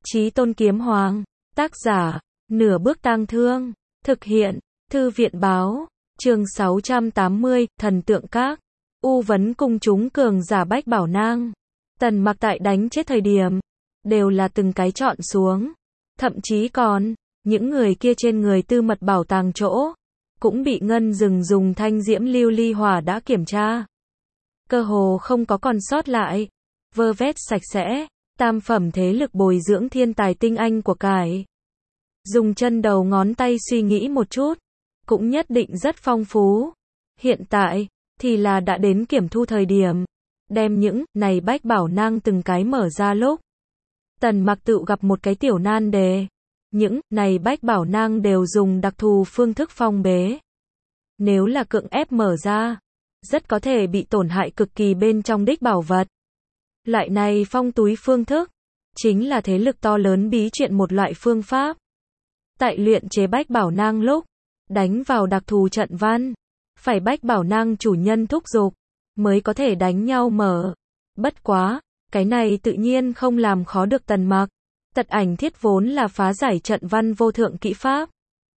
Chí Tôn Kiếm Hoàng. Tác giả, Nửa Bước Tang Thương. Thực hiện, Thư viện Báo. Chương 680, Thần Tượng Các. U vấn cung chúng cường giả Bách Bảo Nang. Tần Mặc tại đánh chết thời điểm, đều là từng cái chọn xuống. Thậm chí còn, những người kia trên người tư mật bảo tàng chỗ, cũng bị Ngân Dừng dùng thanh diễm lưu ly hỏa đã kiểm tra. Cơ hồ không có còn sót lại. Vơ vét sạch sẽ, tam phẩm thế lực bồi dưỡng thiên tài tinh anh của cải. Dùng chân đầu ngón tay suy nghĩ một chút, cũng nhất định rất phong phú. Hiện tại, thì là đã đến kiểm thu thời điểm. Đem những này Bách Bảo Nang từng cái mở ra lúc. Tần Mặc tự gặp một cái tiểu nan đề. Những này Bách Bảo Nang đều dùng đặc thù phương thức phong bế. Nếu là cưỡng ép mở ra, rất có thể bị tổn hại cực kỳ bên trong đích bảo vật. Loại này phong túi phương thức, chính là thế lực to lớn bí chuyện một loại phương pháp. Tại luyện chế Bách Bảo Nang lúc, đánh vào đặc thù trận văn, phải Bách Bảo Nang chủ nhân thúc giục, mới có thể đánh nhau mở. Bất quá, cái này tự nhiên không làm khó được Tần Mặc. Tật ảnh thiết vốn là phá giải trận văn vô thượng kỹ pháp.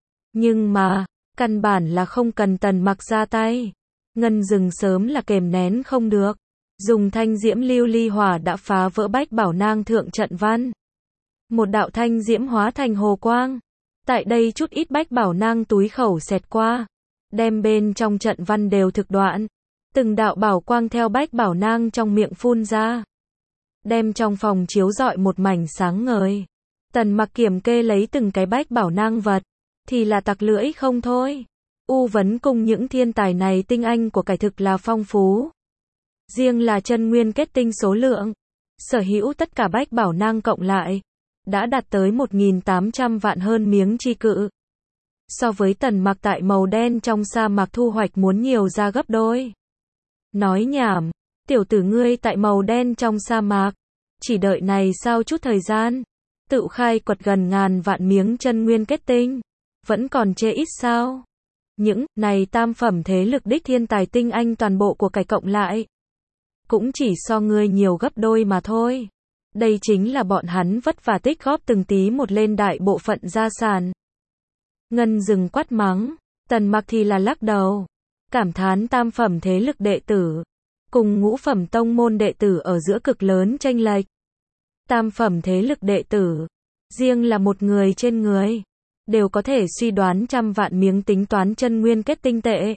Nhưng mà, căn bản là không cần Tần Mặc ra tay. Ngân Dừng sớm là kềm nén không được. Dùng thanh diễm lưu ly hỏa đã phá vỡ Bách Bảo Nang thượng trận văn. Một đạo thanh diễm hóa thành hồ quang. Tại đây chút ít Bách Bảo Nang túi khẩu xẹt qua. Đem bên trong trận văn đều thực đoạn. Từng đạo bảo quang theo Bách Bảo Nang trong miệng phun ra. Đem trong phòng chiếu rọi một mảnh sáng ngời. Tần Mặc kiểm kê lấy từng cái Bách Bảo Nang vật. Thì là tặc lưỡi không thôi. U vấn cung những thiên tài này tinh anh của cải thực là phong phú. Riêng là chân nguyên kết tinh số lượng, sở hữu tất cả Bách Bảo Nang cộng lại, đã đạt tới 1.800 vạn hơn miếng chi cự. So với Tần Mặc tại màu đen trong sa mạc thu hoạch muốn nhiều ra gấp đôi. Nói nhảm, tiểu tử ngươi tại màu đen trong sa mạc, chỉ đợi này sau chút thời gian, tự khai quật gần ngàn vạn miếng chân nguyên kết tinh, vẫn còn chê ít sao? Những này tam phẩm thế lực đích thiên tài tinh anh toàn bộ của cải cộng lại, cũng chỉ so ngươi nhiều gấp đôi mà thôi. Đây chính là bọn hắn vất vả tích góp từng tí một lên đại bộ phận gia sản. Ngân Dừng quát mắng, Tần Mặc thì là lắc đầu, cảm thán tam phẩm thế lực đệ tử, cùng ngũ phẩm tông môn đệ tử ở giữa cực lớn chênh lệch. Tam phẩm thế lực đệ tử, riêng là một người trên người, đều có thể suy đoán trăm vạn miếng tính toán chân nguyên kết tinh tệ.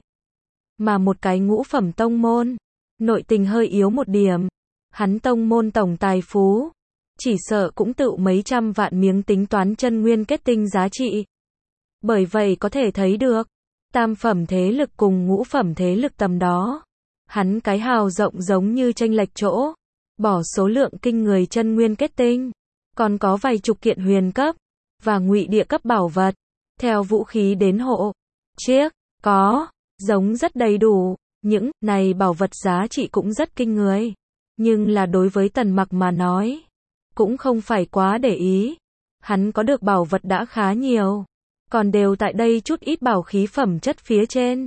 Mà một cái ngũ phẩm tông môn, nội tình hơi yếu một điểm, hắn tông môn tổng tài phú, chỉ sợ cũng tự mấy trăm vạn miếng tính toán chân nguyên kết tinh giá trị. Bởi vậy có thể thấy được, tam phẩm thế lực cùng ngũ phẩm thế lực tầm đó, hắn cái hào rộng giống như chênh lệch chỗ, bỏ số lượng kinh người chân nguyên kết tinh, còn có vài chục kiện huyền cấp và ngụy địa cấp bảo vật, theo vũ khí đến hộ chiếc, có giống rất đầy đủ. Những này bảo vật giá trị cũng rất kinh người, nhưng là đối với Tần Mặc mà nói, cũng không phải quá để ý. Hắn có được bảo vật đã khá nhiều, còn đều tại đây chút ít bảo khí phẩm chất phía trên.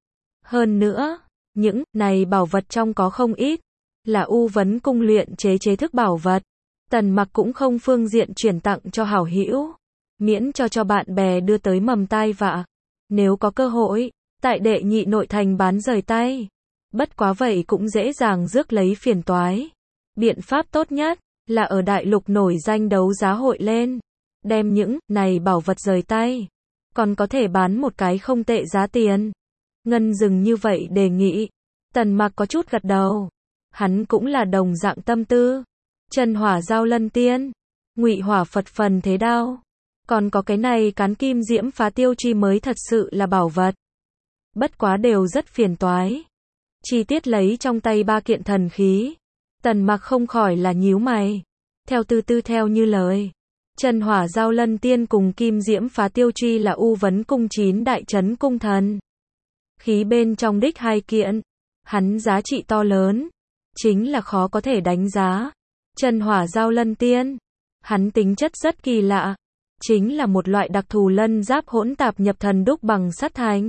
Hơn nữa, những này bảo vật trong có không ít là U vấn cung luyện chế thức bảo vật. Tần Mặc cũng không phương diện chuyển tặng cho hảo hữu, miễn cho bạn bè đưa tới mầm tai vạ. Nếu có cơ hội, tại đệ nhị nội thành bán rời tay. Bất quá vậy cũng dễ dàng rước lấy phiền toái. Biện pháp tốt nhất là ở đại lục nổi danh đấu giá hội lên, đem những này bảo vật rời tay, còn có thể bán một cái không tệ giá tiền. Ngân Dừng như vậy đề nghị, Tần Mặc có chút gật đầu. Hắn cũng là đồng dạng tâm tư. Chân hỏa giao lân tiên, ngụy hỏa Phật phần thế đao, còn có cái này cán kim diễm phá tiêu chi mới thật sự là bảo vật. Bất quá đều rất phiền toái. Chi tiết lấy trong tay ba kiện thần khí, Tần Mặc không khỏi là nhíu mày. Theo tư theo như lời, chân hỏa giao lân tiên cùng kim diễm phá tiêu chi là U vấn cung 9 đại trấn cung thần khí bên trong đích hai kiện, hắn giá trị to lớn, chính là khó có thể đánh giá. Chân hỏa giao lân tiên, hắn tính chất rất kỳ lạ, chính là một loại đặc thù lân giáp hỗn tạp nhập thần đúc bằng sắt thành.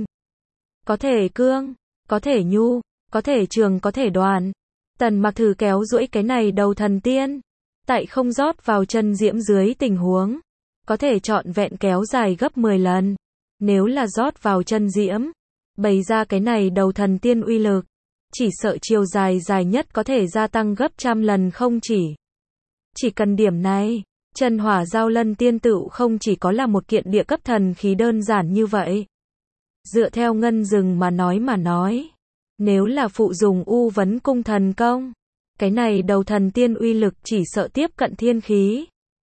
Có thể cương, có thể nhu, có thể trường, có thể đoàn. Tần Mặc thử kéo duỗi cái này đầu thần tiên, tại không rót vào chân diễm dưới tình huống, có thể trọn vẹn kéo dài gấp 10 lần. Nếu là rót vào chân diễm, bày ra cái này đầu thần tiên uy lực, chỉ sợ chiều dài dài nhất có thể gia tăng gấp trăm lần không chỉ. Chỉ cần điểm này, chân hỏa giao lân tiên tựu không chỉ có là một kiện địa cấp thần khí đơn giản như vậy. Dựa theo Ngân Dừng mà nói, nếu là phụ dùng U Vấn Cung thần công, cái này đầu thần tiên uy lực chỉ sợ tiếp cận thiên khí.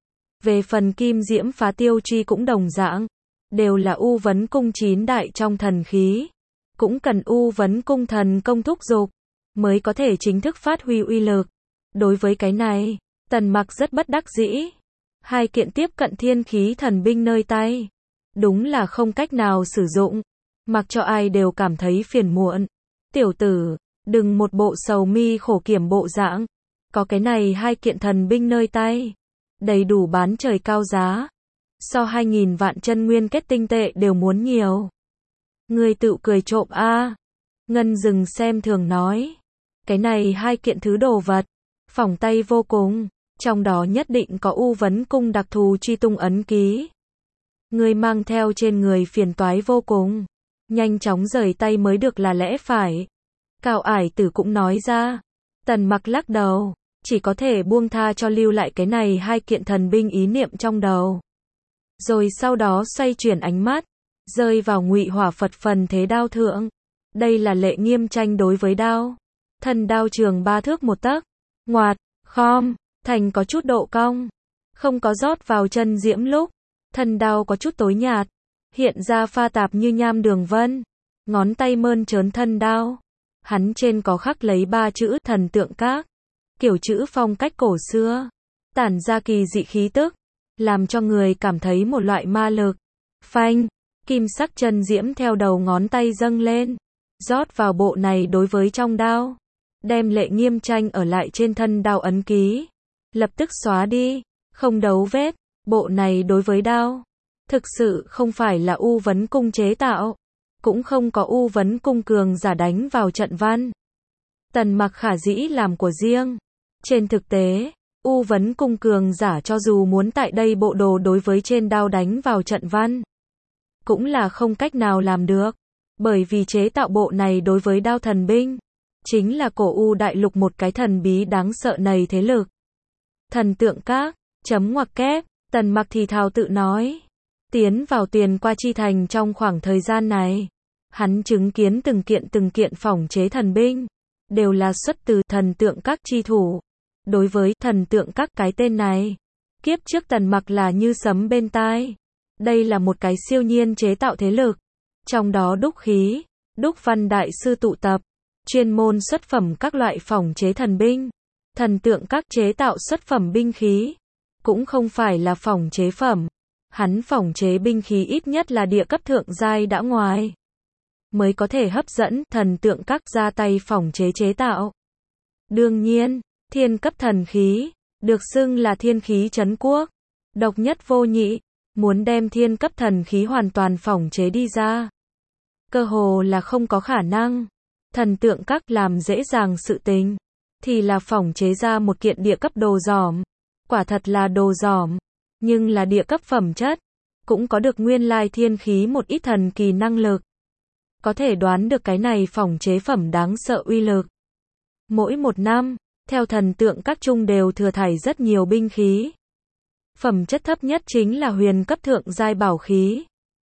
Về phần kim diễm phá tiêu truy cũng đồng dạng, đều là U Vấn Cung 9 đại trong thần khí, cũng cần U Vấn Cung thần công thúc giục, mới có thể chính thức phát huy uy lực. Đối với cái này, Tần Mặc rất bất đắc dĩ. Hai kiện tiếp cận thiên khí thần binh nơi tay, đúng là không cách nào sử dụng, mặc cho ai đều cảm thấy phiền muộn. Tiểu tử, đừng một bộ sầu mi khổ kiểm bộ dạng, có cái này hai kiện thần binh nơi tay, đầy đủ bán trời cao giá, so 2.000 vạn chân nguyên kết tinh tệ đều muốn nhiều. Ngươi tự cười trộm a. Ngân Dừng xem thường nói, cái này hai kiện thứ đồ vật, phỏng tay vô cùng, trong đó nhất định có U Vấn Cung đặc thù truy tung ấn ký. Ngươi mang theo trên người phiền toái vô cùng, nhanh chóng rời tay mới được là lẽ phải. Cao Ải Tử cũng nói ra. Tần Mặc lắc đầu, chỉ có thể buông tha cho lưu lại cái này hai kiện thần binh ý niệm trong đầu. Rồi sau đó xoay chuyển ánh mắt, rơi vào Ngụy Hỏa Phật phần thế đao thượng. Đây là Lệ Nghiêm tranh đối với đao. Thân đao trường 3 thước 1 tấc, ngoạt, khom, thành có chút độ cong, không có rót vào chân diễm lúc, thân đao có chút tối nhạt, hiện ra pha tạp như nham đường vân, ngón tay mơn trớn thân đao, hắn trên có khắc lấy 3 chữ Thần Tượng Các, kiểu chữ phong cách cổ xưa, tản ra kỳ dị khí tức, làm cho người cảm thấy một loại ma lực. Phanh, kim sắc chân diễm theo đầu ngón tay dâng lên, rót vào bộ này đối với trong đao, đem Lệ Nghiêm tranh ở lại trên thân đao ấn ký, lập tức xóa đi, không dấu vết. Bộ này đối với đao, thực sự không phải là U Vấn Cung chế tạo, cũng không có U Vấn Cung cường giả đánh vào trận văn. Tần Mặc khả dĩ làm của riêng. Trên thực tế, U Vấn Cung cường giả cho dù muốn tại đây bộ đồ đối với trên đao đánh vào trận văn, cũng là không cách nào làm được, bởi vì chế tạo bộ này đối với đao thần binh, chính là cổ U đại lục một cái thần bí đáng sợ này thế lực. Thần Tượng Các, chấm ngoặc kép, Tần Mặc thì thào tự nói. Tiến vào Tuyền Qua Chi Thành trong khoảng thời gian này, hắn chứng kiến từng kiện phỏng chế thần binh, đều là xuất từ Thần Tượng Các chi thủ. Đối với Thần Tượng Các cái tên này, kiếp trước Tần Mặc là như sấm bên tai. Đây là một cái siêu nhiên chế tạo thế lực, trong đó đúc khí, đúc văn đại sư tụ tập, chuyên môn xuất phẩm các loại phỏng chế thần binh. Thần Tượng Các chế tạo xuất phẩm binh khí, cũng không phải là phỏng chế phẩm. Hắn phỏng chế binh khí ít nhất là địa cấp thượng giai đã ngoài, mới có thể hấp dẫn Thần Tượng Các ra tay phỏng chế chế tạo. Đương nhiên, thiên cấp thần khí, được xưng là thiên khí trấn quốc, độc nhất vô nhị, muốn đem thiên cấp thần khí hoàn toàn phỏng chế đi ra, cơ hồ là không có khả năng. Thần Tượng Các làm dễ dàng sự tình, thì là phỏng chế ra một kiện địa cấp đồ giỏm. Quả thật là đồ giỏm, nhưng là địa cấp phẩm chất, cũng có được nguyên lai thiên khí một ít thần kỳ năng lực. Có thể đoán được cái này phỏng chế phẩm đáng sợ uy lực. Mỗi một năm, theo Thần Tượng Các trung đều thừa thải rất nhiều binh khí. Phẩm chất thấp nhất chính là huyền cấp thượng giai bảo khí,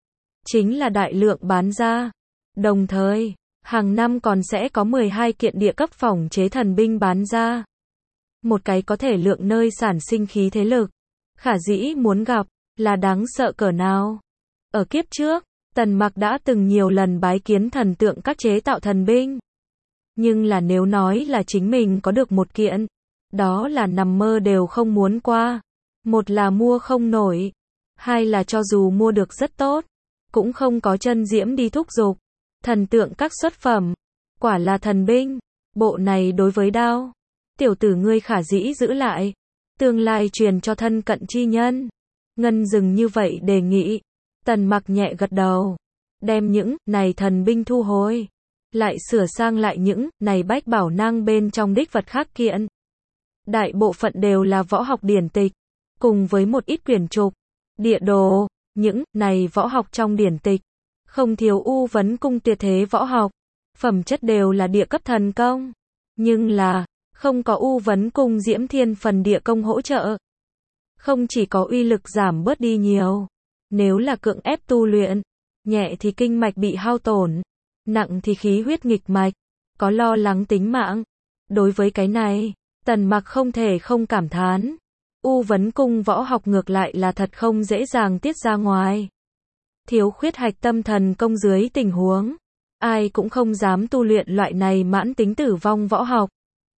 chính là đại lượng bán ra. Đồng thời, hàng năm còn sẽ có 12 kiện địa cấp phỏng chế thần binh bán ra. Một cái có thể lượng nơi sản sinh khí thế lực, khả dĩ muốn gặp, là đáng sợ cỡ nào. Ở kiếp trước, Tần Mặc đã từng nhiều lần bái kiến Thần Tượng Các chế tạo thần binh. Nhưng là nếu nói là chính mình có được một kiện, đó là nằm mơ đều không muốn qua. Một là mua không nổi, hai là cho dù mua được rất tốt, cũng không có chân diễm đi thúc giục. Thần Tượng Các xuất phẩm, quả là thần binh. Bộ này đối với đao, tiểu tử ngươi khả dĩ giữ lại, tương lai truyền cho thân cận chi nhân. Ngân Dừng như vậy đề nghị. Tần Mặc nhẹ gật đầu, đem những này thần binh thu hồi, lại sửa sang lại những này bách bảo nang bên trong đích vật khác kiện. đại bộ phận đều là võ học điển tịch, cùng với một ít quyển trục, địa đồ, những này võ học trong điển tịch, không thiếu U Vấn Cung tuyệt thế võ học, phẩm chất đều là địa cấp thần công, nhưng là, không có U Vấn Cung Diễm Thiên Phần địa công hỗ trợ. Không chỉ có uy lực giảm bớt đi nhiều, nếu là cưỡng ép tu luyện, nhẹ thì kinh mạch bị hao tổn, nặng thì khí huyết nghịch mạch, có lo lắng tính mạng. Đối với cái này, Tần Mặc không thể không cảm thán. U Vấn Cung võ học ngược lại là thật không dễ dàng tiết ra ngoài. Thiếu khuyết hạch tâm thần công dưới tình huống, ai cũng không dám tu luyện loại này mãn tính tử vong võ học.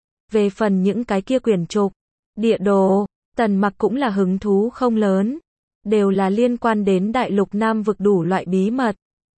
Về phần những cái kia quyển trục, địa đồ, Tần Mặc cũng là hứng thú không lớn, đều là liên quan đến đại lục Nam vực đủ loại bí mật.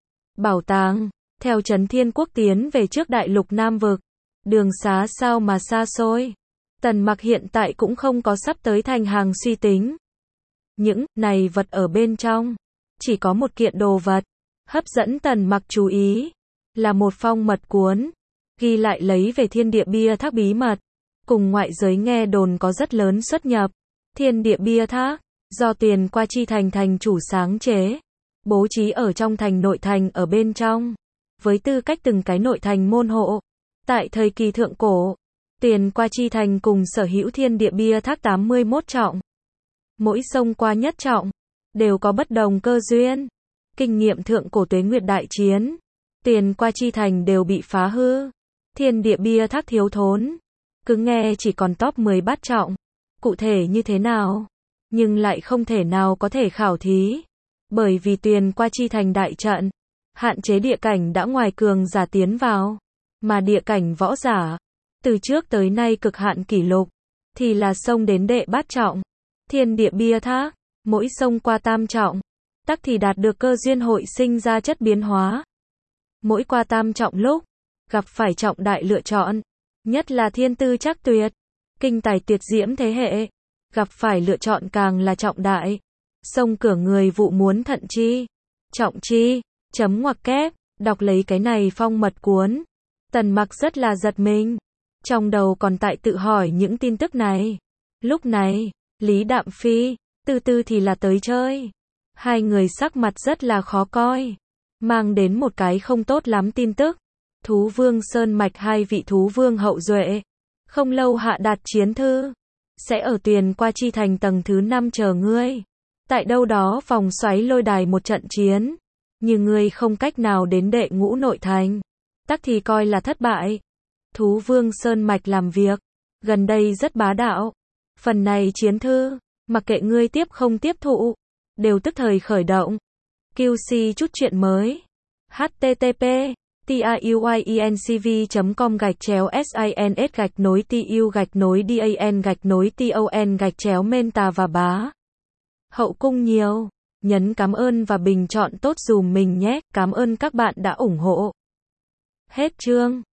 Bảo tàng, theo Trấn Thiên Quốc tiến về trước đại lục Nam vực, đường xá sao mà xa xôi. Tần Mặc hiện tại cũng không có sắp tới thành hàng suy tính. Những này vật ở bên trong, chỉ có một kiện đồ vật, hấp dẫn Tần Mặc chú ý, là một phong mật cuốn, ghi lại lấy về thiên địa bia thác bí mật, cùng ngoại giới nghe đồn có rất lớn xuất nhập. Thiên địa bia thác, do Tiền Qua Chi Thành thành chủ sáng chế, bố trí ở trong thành nội thành ở bên trong, với tư cách từng cái nội thành môn hộ. Tại thời kỳ thượng cổ, Tiền Qua Chi Thành cùng sở hữu thiên địa bia thác 81 trọng. Mỗi sông qua nhất trọng, đều có bất đồng cơ duyên. Kinh nghiệm thượng cổ Tuế Nguyệt đại chiến, Tiền Qua Chi Thành đều bị phá hư. Thiên địa bia thác thiếu thốn, cứ nghe chỉ còn top 10 bát trọng. Cụ thể như thế nào, nhưng lại không thể nào có thể khảo thí. Bởi vì Tiền Qua Chi Thành đại trận, hạn chế địa cảnh đã ngoài cường giả tiến vào. Mà địa cảnh võ giả, từ trước tới nay cực hạn kỷ lục, thì là xông đến đệ bát trọng. Thiên địa bia thác, mỗi xông qua tam trọng, tắc thì đạt được cơ duyên hội sinh ra chất biến hóa. Mỗi qua tam trọng lúc, gặp phải trọng đại lựa chọn, nhất là thiên tư chắc tuyệt, kinh tài tuyệt diễm thế hệ, gặp phải lựa chọn càng là trọng đại. Xông cửa người vụ muốn thận chi, trọng chi, chấm ngoặc kép, đọc lấy cái này phong mật cuốn. Tần Mặc rất là giật mình, trong đầu còn tại tự hỏi những tin tức này. Lúc này, Lý Đạm Phi, từ từ thì là tới chơi. Hai người sắc mặt rất là khó coi, mang đến một cái không tốt lắm tin tức. Thú Vương Sơn Mạch hai vị thú vương hậu duệ, không lâu hạ đạt chiến thư, sẽ ở Tiền Qua Chi Thành tầng thứ 5 chờ ngươi. Tại đâu đó vòng xoáy lôi đài một trận chiến, như ngươi không cách nào đến đệ ngũ nội thành, tắc thì coi là thất bại. Thú Vương Sơn Mạch làm việc, gần đây rất bá đạo. Phần này chiến thư, mặc kệ ngươi tiếp không tiếp thụ, đều tức thời khởi động. QC chút chuyện mới. http tiuyencv.com/sins-tu-dan-menta và bá. Hậu cung nhiều. Nhấn cảm ơn và bình chọn tốt dùm mình nhé. Cảm ơn các bạn đã ủng hộ. Hết chương.